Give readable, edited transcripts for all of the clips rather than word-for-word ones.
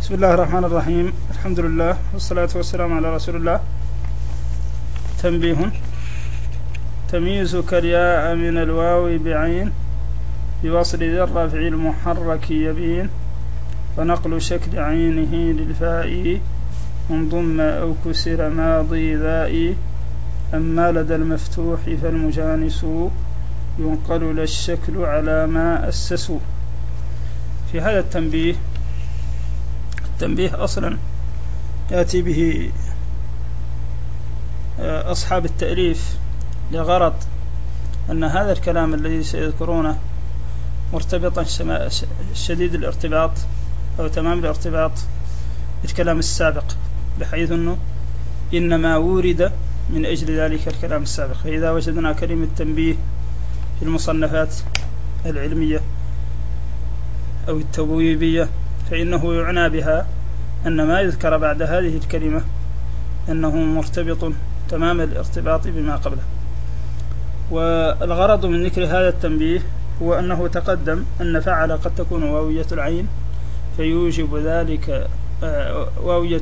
بسم الله الرحمن الرحيم. الحمد لله والصلاة والسلام على رسول الله. تنبيه: تمييز كالياء من الواو بعين بوصل ذي الرفع المحرك يبين، ونقل شكل عينه للفاء انضم أو كسر ماضي ذائي، أما لدى المفتوح فالمجانس ينقل للشكل على ما أسسوا. في هذا التنبيه أصلا يأتي به أصحاب التأليف لغرض أن هذا الكلام الذي سيذكرونه مرتبطا شديد الارتباط أو تمام الارتباط بالكلام السابق، بحيث أنه إنما ورد من أجل ذلك الكلام السابق. فإذا وجدنا كلمة تنبيه في المصنفات العلمية أو التبويبية فإنه يعنى بها أن ما يذكر بعد هذه الكلمة أنه مرتبط تمام الارتباط بما قبله. والغرض من ذكر هذا التنبيه هو أنه تقدم أن فعل قد تكون واوية العين فيوجب ذلك واوية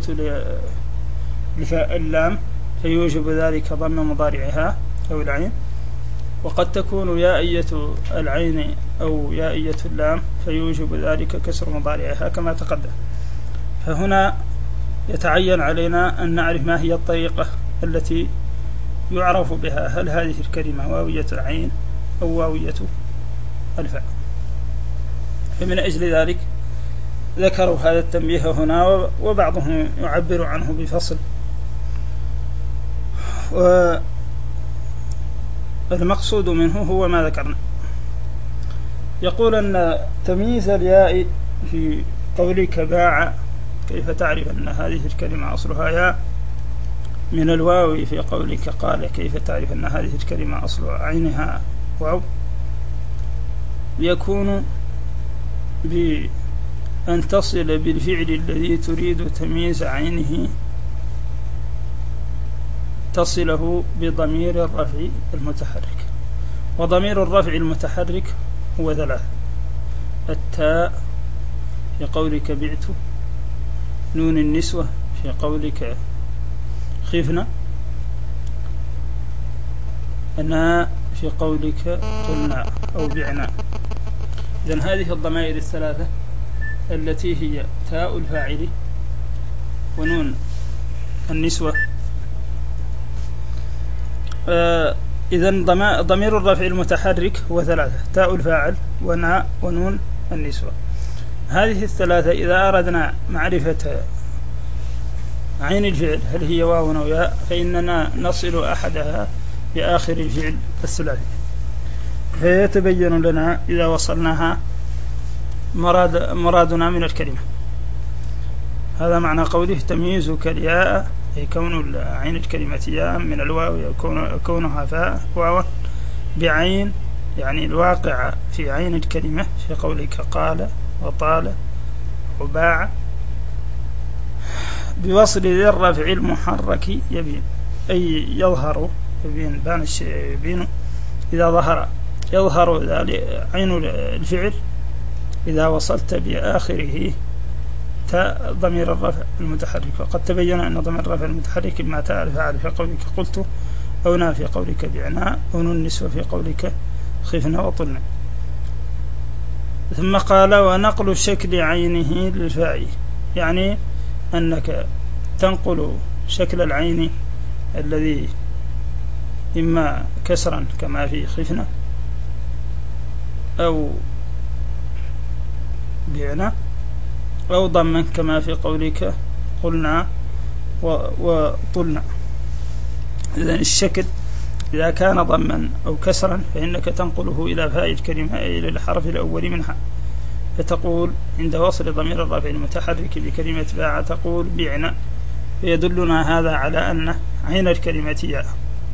اللام فيوجب ذلك ضم مضارعها أو العين، وقد تكون يائية العين أو يائية اللام فيوجب ذلك كسر مضارعها كما تقدم. فهنا يتعين علينا أن نعرف ما هي الطريقة التي يعرف بها هل هذه الكلمة واوية العين أو واوية الفاء. فمن أجل ذلك ذكروا هذا التنبيه هنا، وبعضهم يعبر عنه بفصل. والمقصود منه هو ما ذكرنا. يقول أن تمييز الياء في قولك باع، كيف تعرف أن هذه الكلمة أصلها ياء؟ من الواو في قولك قال، كيف تعرف أن هذه الكلمة أصل عينها واو؟ يكون بأن تصل بالفعل الذي تريد تمييز عينه تصله بضمير الرفع المتحرك. وضمير الرفع المتحرك هو ثلاث: التاء في قولك بعت، نون النسوة في قولك خفنا، أنا في قولك قلنا أو بعنا. إذن هذه الضمائر الثلاثة التي هي تاء الفاعل ونون النسوة. إذن ضمير الرفع المتحرك هو ثلاثة: تاء الفاعل وناء ونون النسوة. هذه الثلاثة إذا أردنا معرفة عين الفعل هل هي واو أو ياء فإننا نصل أحدها بآخر الفعل الثلاثي، فيتبين لنا إذا وصلناها مرادنا من الكلمة. هذا معنى قوله تمييز كالياء، أي كون عين الكلمة ياء من الواو، كونها فاء واو بعين، يعني الواقع في عين الكلمة في قولك قال وطال وباع، بوصل ذي الرفع المحرك يبين، أي يظهر يبين، بان الشيء يبين إذا ظهر، يظهر عين الفعل إذا وصلت بآخره تاء ضمير الرفع المتحرك. وقد تبين أن ضمير الرفع المتحرك إما تاء الفاعل في قولك قلت، أو نا في قولك بعنا، أو نون النسوة في قولك خفنا وطلنا. ثم قال ونقل شكل عينه للفاء، يعني أنك تنقل شكل العين الذي إما كسرا كما في خفنا أو بعنا، أو ضما كما في قولك قلنا وطلنا. إذن الشكل إذا كان ضما أو كسرا فإنك تنقله إلى فاء الكلمة، إلى الحرف الأول منها، فتقول عند وصل ضمير الرفع المتحرك بكلمة باع تقول بعنا، فيدلنا هذا على أن عين الكلمة ياء.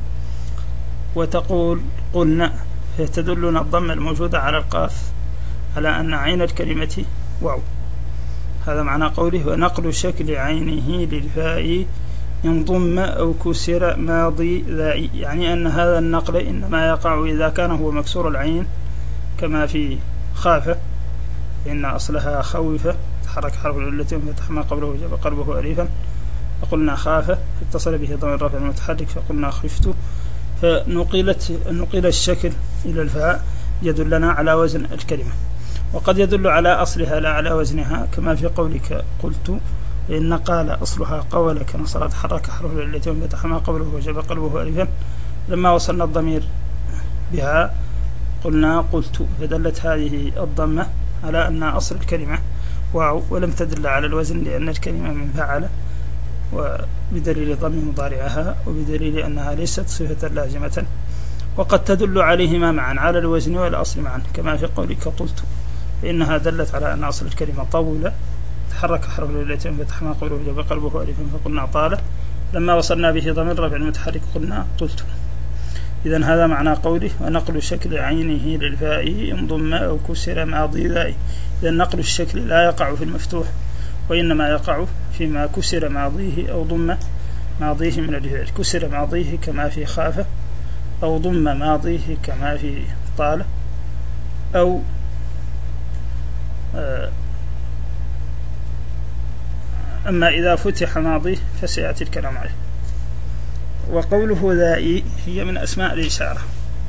وتقول قلنا فتدلنا الضم الموجودة على القاف على أن عين الكلمة واو. هذا معنى قوله ونقل شكل عينه للفاء انضم أو كسر ماضي ذائي، يعني أن هذا النقل إنما يقع إذا كان هو مكسور العين كما في خافة، فإن أصلها خوف تحرك حرف العلة وفتح ما قبله وجب قلبه أليفا، فقلنا خاف اتصل به ضمير رفع المتحرك فقلنا خفت. فنقل الشكل إلى الفاء يدلنا على وزن الكلمة، وقد يدل على أصلها لا على وزنها، كما في قولك قلت، فإن قال أصلها قول كنصر تحرك حرف العلة وفتح ما قبله وجب قلبه أليفا، لما وصلنا الضمير بها قلنا قلت، فدلت هذه الضمة على أن أصل الكلمة واو، ولم تدل على الوزن لأن الكلمة من فعل، وبدليل ضم مضارعها وبدليل أنها ليست صفة لازمة، وقد تدل عليهما معا على الوزن والأصل معا، كما في قولك قلت، فإنها دلت على أن أصل الكلمة طول تحرك حرف العلة فتح ما قبله وجب قلبه ألفا فقلنا طال، لما وصلنا به ضمير رفع المتحرك قلنا قلت. إذن هذا معنى قوله ونقل شكل عينه للفاء إن ضم أو كسر ماضي ذائي. إذن نقل الشكل لا يقع في المفتوح، وإنما يقع فيما كسر ماضيه أو ضم ماضيه من الفعل، كسر ماضيه كما في خاف، أو ضم ماضيه كما في طال، أو أما إذا فتح ماضيه فسيأتي الكلام عليه. وقوله ذائي هي من أسماء الإشارة.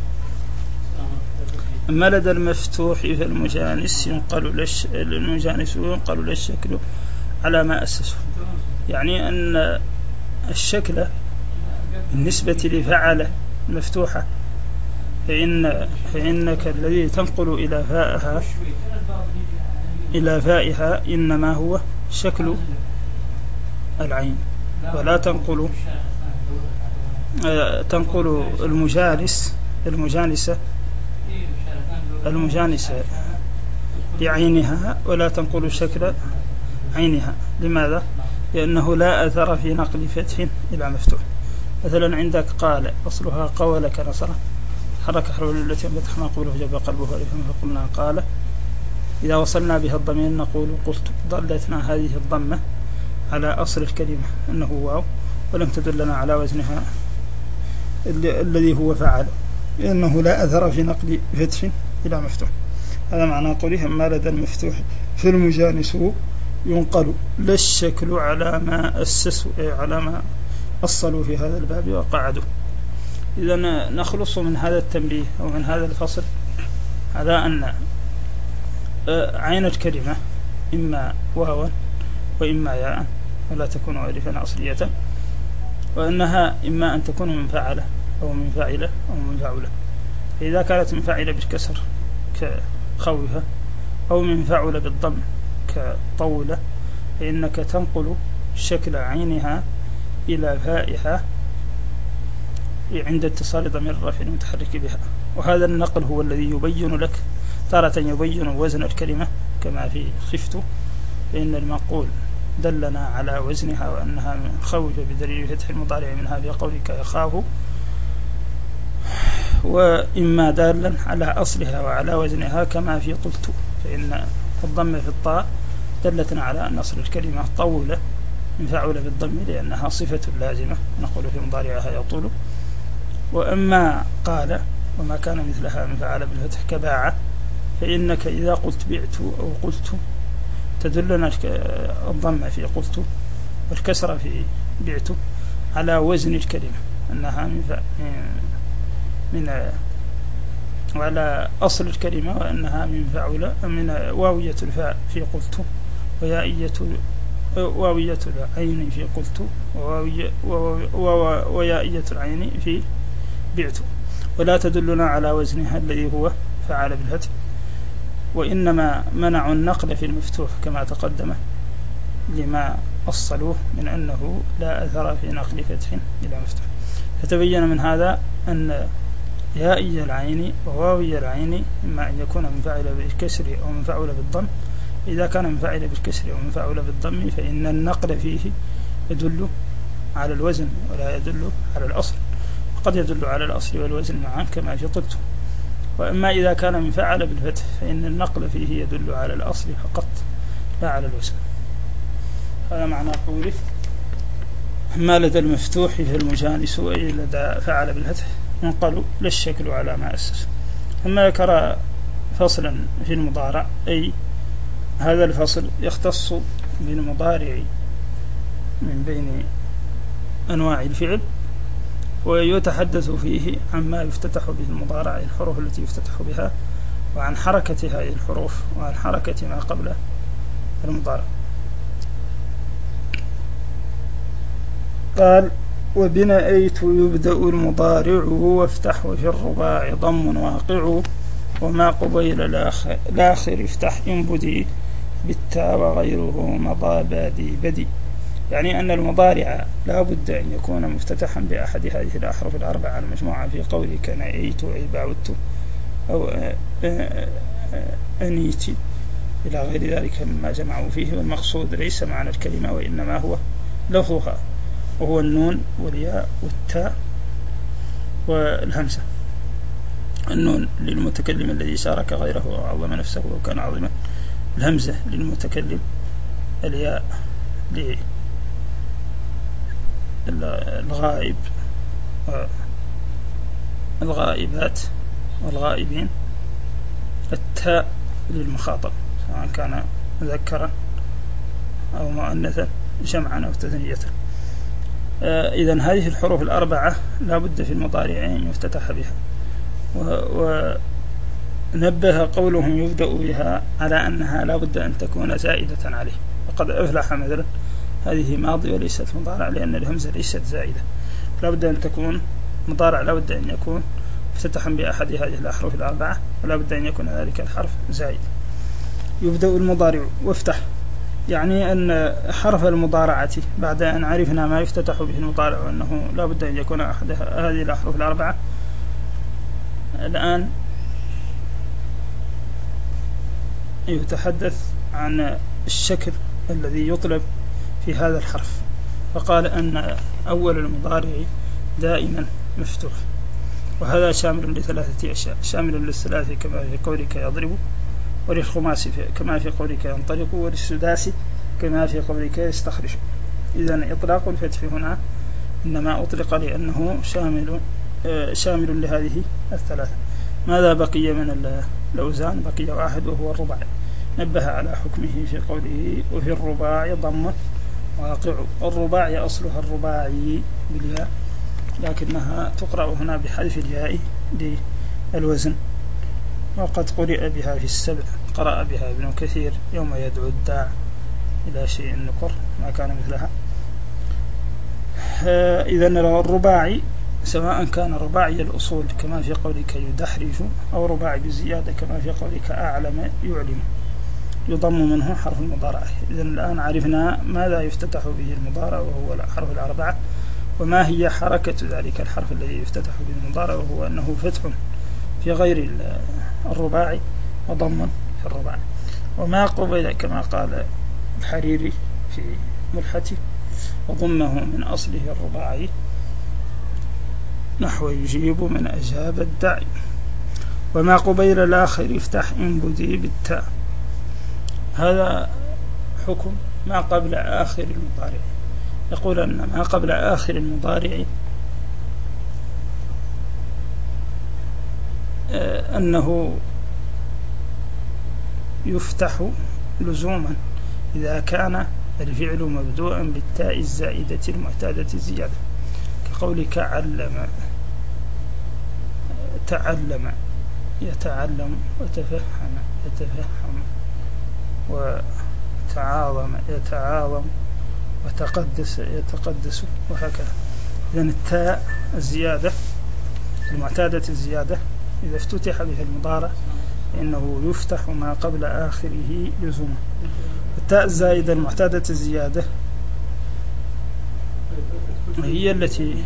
أما لدى المفتوح فالمجانس ينقل الشكل على ما أسسه، يعني أن الشكل بالنسبة لفعل مفتوحة فإنك الذي تنقل إلى فائها إنما هو شكل العين، ولا تنقل المجانسة بعينها، ولا تنقل شكل عينها. لماذا؟ لأنه لا أثر في نقل فتح إلى مفتوح. مثلا عندك قال أصلها قول كنصر حرك حرف التي فتح ما قبله جب قلبه ألفا فقلنا قال، إذا وصلنا بها الضمير نقول قلت، ضلتنا هذه الضمة على أصل الكلمة أنه واو، ولم تدلنا على وزنها الذي هو فعل، لأنه لا أثر في نقل فتح إلى مفتوح. هذا معنى قوله أما لدى المفتوح في المجانس ينقل لا الشكل على ما أصلوا في هذا الباب وقعدوا. إذن نخلص من هذا التنبيه أو من هذا الفصل على أن عين الكلمة إما واوا وإما ياء، ولا تكون ألفا أصلية، وأنها إما أن تكون من فعلة أو من فاعلة أو من فاعلة. فإذا كانت من فاعلة بالكسر كخوفة، أو من فاعلة بالضم كطولة، فإنك تنقل شكل عينها إلى فائها عند اتصال ضمير الرفع المتحرك بها. وهذا النقل هو الذي يبين لك، تارة يبين وزن الكلمة كما في خفت، فإن المنقول دلنا على وزنها وأنها من خوف بدليل فتح المضارع منها في قولك يخاف، وإما دالا على أصلها وعلى وزنها كما في قلت، فإن الضم في الطاء دلتنا على أن أصل الكلمة طولة من فعل بالضم لأنها صفة لازمة نقول في مضارعها يطول. وأما قال وما كان مثلها من فعل بالفتح كباعة، فإنك إذا قلت بعت أو قلت تدلنا الضم في قلت والكسرة في بعت على وزن الكلمة أنها من وعلى أصل الكلمة وأنها من فعل من واوية الفاء في قلت، واوية العين في قلت، ويائية العين في بعت، ولا تدلنا على وزنها الذي هو فعل بالفتح. وإنما منعوا النقل في المفتوح كما تقدم لما أصلوه من أنه لا أثر في نقل فتح إلى مفتوح. فتبين من هذا أن يائي العين وواوي العين إما أن يكون من فعل بالكسر أو من فعل بالضم. إذا كان من فعل بالكسر أو من فعل بالضم فإن النقل فيه يدل على الوزن ولا يدل على الأصل، وقد يدل على الأصل والوزن معا كما في قلت. وأما إذا كان من فعل بالفتح فإن النقل فيه يدل على الأصل فقط لا على الوزن. هذا معنى قوله ما لدى المفتوح في المجانس أي لدى فعل بالفتح ينقل للشكل على ما أسس. ثم ذكر فصلا في المضارع أي هذا الفصل يختص بالمضارع من بين أنواع الفعل، ويتحدث فيه عما يفتتح به المضارع، الحروف التي يفتتح بها، وعن حركة هذه الحروف، وعن حركة ما قبل المضارع. قال: وبنأيت يبدأ المضارع، وافتح وفي الرباع ضم واقع، وما قبيل الآخر افتح إن بدي، بالتاء وغيره مضى بادي بدي. يعني أن المضارع لا بد أن يكون مفتتحا بأحد هذه الأحرف الأربعة المجموعة في قولك نأيت أي بعدت أو أنيت إلى غير ذلك مما جمعوا فيه. والمقصود ليس معنى الكلمة، وإنما هو لفظها، وهو النون والياء والتاء والهمزة. النون للمتكلم الذي شارك غيره وعظم نفسه وكان عظيما، الهمزة للمتكلم، الياء للغائب والغائبات والغائبين، التاء للمخاطب سواء كان مذكرا أو مؤنثا، جمعا أو تثنية. إذن هذه الحروف الأربعة لا بد في المضارع أن يفتتح بها. ونبه قولهم يبدأ بها على أنها لا بد أن تكون زائدة عليه. وقد أفلح مثلا هذه ماضي وليست مضارع، لأن الهمزة ليست زائدة، لا بد أن تكون مضارع، لا بد أن يكون مفتتحا بأحد هذه الأحرف الأربعة، ولا بد أن يكون ذلك الحرف زائد. يبدأ المضارع وافتح، يعني أن حرف المضارعة بعد أن عرفنا ما يفتتح به المضارع وأنه لا بد أن يكون أحد هذه الأحرف الأربعة، الآن يتحدث عن الشكل الذي يطلب في هذا الحرف. فقال أن أول المضارع دائما مفتوح، وهذا شامل لثلاثة أشياء: شامل للثلاث كما في قولك يضرب، وللخماس كما في قولك ينطلق، وللسداس كما في قولك يستخرج. إذن إطلاق الفتح هنا إنما أطلق لأنه شامل لهذه الثلاثة. ماذا بقي من الأوزان؟ بقي واحد وهو الرباع، نبه على حكمه في قوله وفي الرباع ضم واقع. الرباع أصلها الرباعي بالياء، لكنها تقرأ هنا بحذف الياء للوزن، وقد قرئ بها في السبع، قرأ بها ابن كثير يوم يدعو الداع إلى شيء نكر ما كان مثلها. إذن الرباعي سواء كان رباعي الأصول كما في قولك يدحرج، أو رباعي بالزيادة كما في قولك أعلم يعلم، يضم منه حرف المضارعة. إذن الآن عرفنا ماذا يفتتح به المضارع وهو الحرف الأربعة، وما هي حركة ذلك الحرف الذي يفتتح به المضارع، وهو أنه فتح في غير الرباعي وضم في الرباعي. وما قبل كما قال الحريري في ملحته وضمه من أصله الرباعي نحو يجيب من أجاب الداعي. وما قبيل الآخر افتح إن بدي بالتاء. هذا حكم ما قبل آخر المضارع. يقول أن ما قبل آخر المضارع أنه يفتح لزوما إذا كان الفعل مبدوءا بالتاء الزائدة المعتادة الزيادة، كقولك علم تعلم، يتعلم، وتفهم يتفهم، وتعاظم يتعاظم، وتقدس يتقدس، وهكذا. إذن التاء الزيادة المعتادة الزيادة إذا افتتح بها المضارع فإنه يفتح ما قبل آخره لزوما. التاء الزائدة المعتادة الزيادة هي التي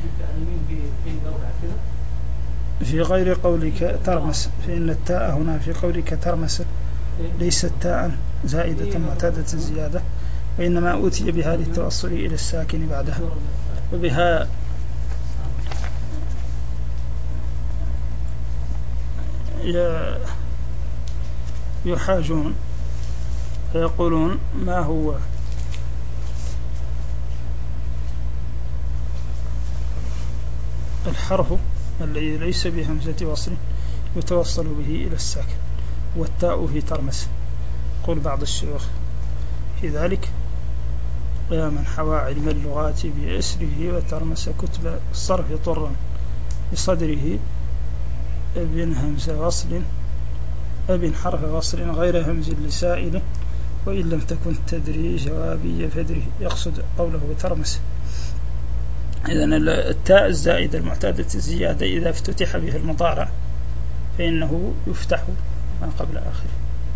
في غير قولك ترمس، فإن التاء هنا في قولك ترمس ليست تاء زائدة معتادة الزيادة، وإنما أوتي بها للتوصل إلى الساكن بعدها. وبها يحاجون فيقولون ما هو الحرف الذي ليس بهمزة وصل يتوصل به إلى الساكن؟ والتاء في ترمس. يقول بعض الشيوخ في ذلك: يا من حوى علم اللغات بأسره وترمس كتب الصرف طرا بصدره، أبن همز وصل أبن حرف وصل غير همز لسائله، وإن لم تكن تدري جوابي فدره. يقصد قوله بترمس. إذن التاء الزائدة المعتادة الزيادة إذا افتتح به المضارع فإنه يفتح ما قبل آخره.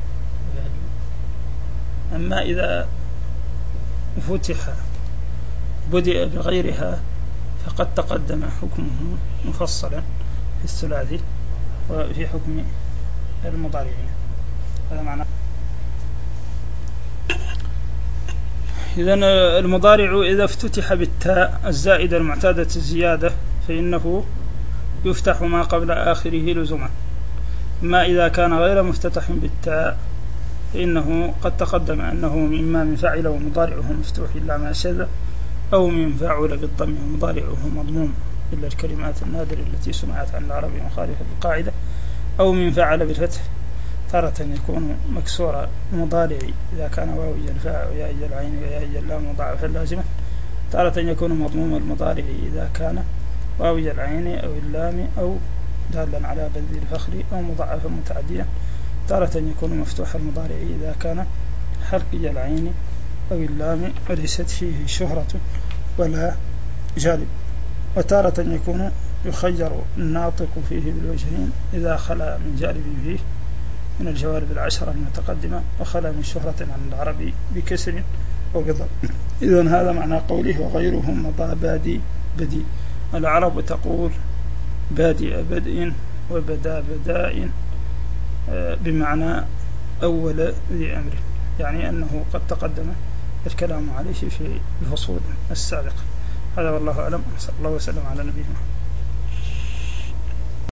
أما إذا فتح بدأ بغيرها فقد تقدم حكمه مفصلا في الثلاثي وفي حكم المضارعين. هذا معنى. إذن المضارع إذا افتتح بالتاء الزائدة المعتادة الزيادة فإنه يفتح ما قبل آخره لزوما. ما إذا كان غير مفتتح بالتاء فإنه قد تقدم أنه إما من فعل ومضارعه مفتوح إلا ما شذ، أو من فعل بالضم ومضارعه مضموم إلا الكلمات النادرة التي سمعت عن العرب مخالفة للقاعدة، أو من فعل بالفتح. تارة يكون مكسور مضارعي إذا كان واويا الفاء وياء العين وياء اللام مضاعفا لازمة. تارة يكون مضموم المضارعي إذا كان واوي العين أو اللام أو دالا على بذل الفخر أو مضاعفا متعديا. تارة يكون مفتوح المضارعي إذا كان حلقي العين أو اللام وليست فيه شهرة ولا جالب. وتارة يكون يخير الناطق فيه بالوجهين إذا خلا من جالب فيه من الجوارب العشرة المتقدمة وخلا من شهرة عن العربي بكسر أو بضم. إذن هذا معنى قوله وغيرهم مضى بادي بدي. العرب تقول بادئ بدء وبدا بداء بمعنى أول ذي أمر، يعني أنه قد تقدم الكلام عليه في الفصول السابقة. هذا والله أعلم. صلى الله وسلم على نبينا.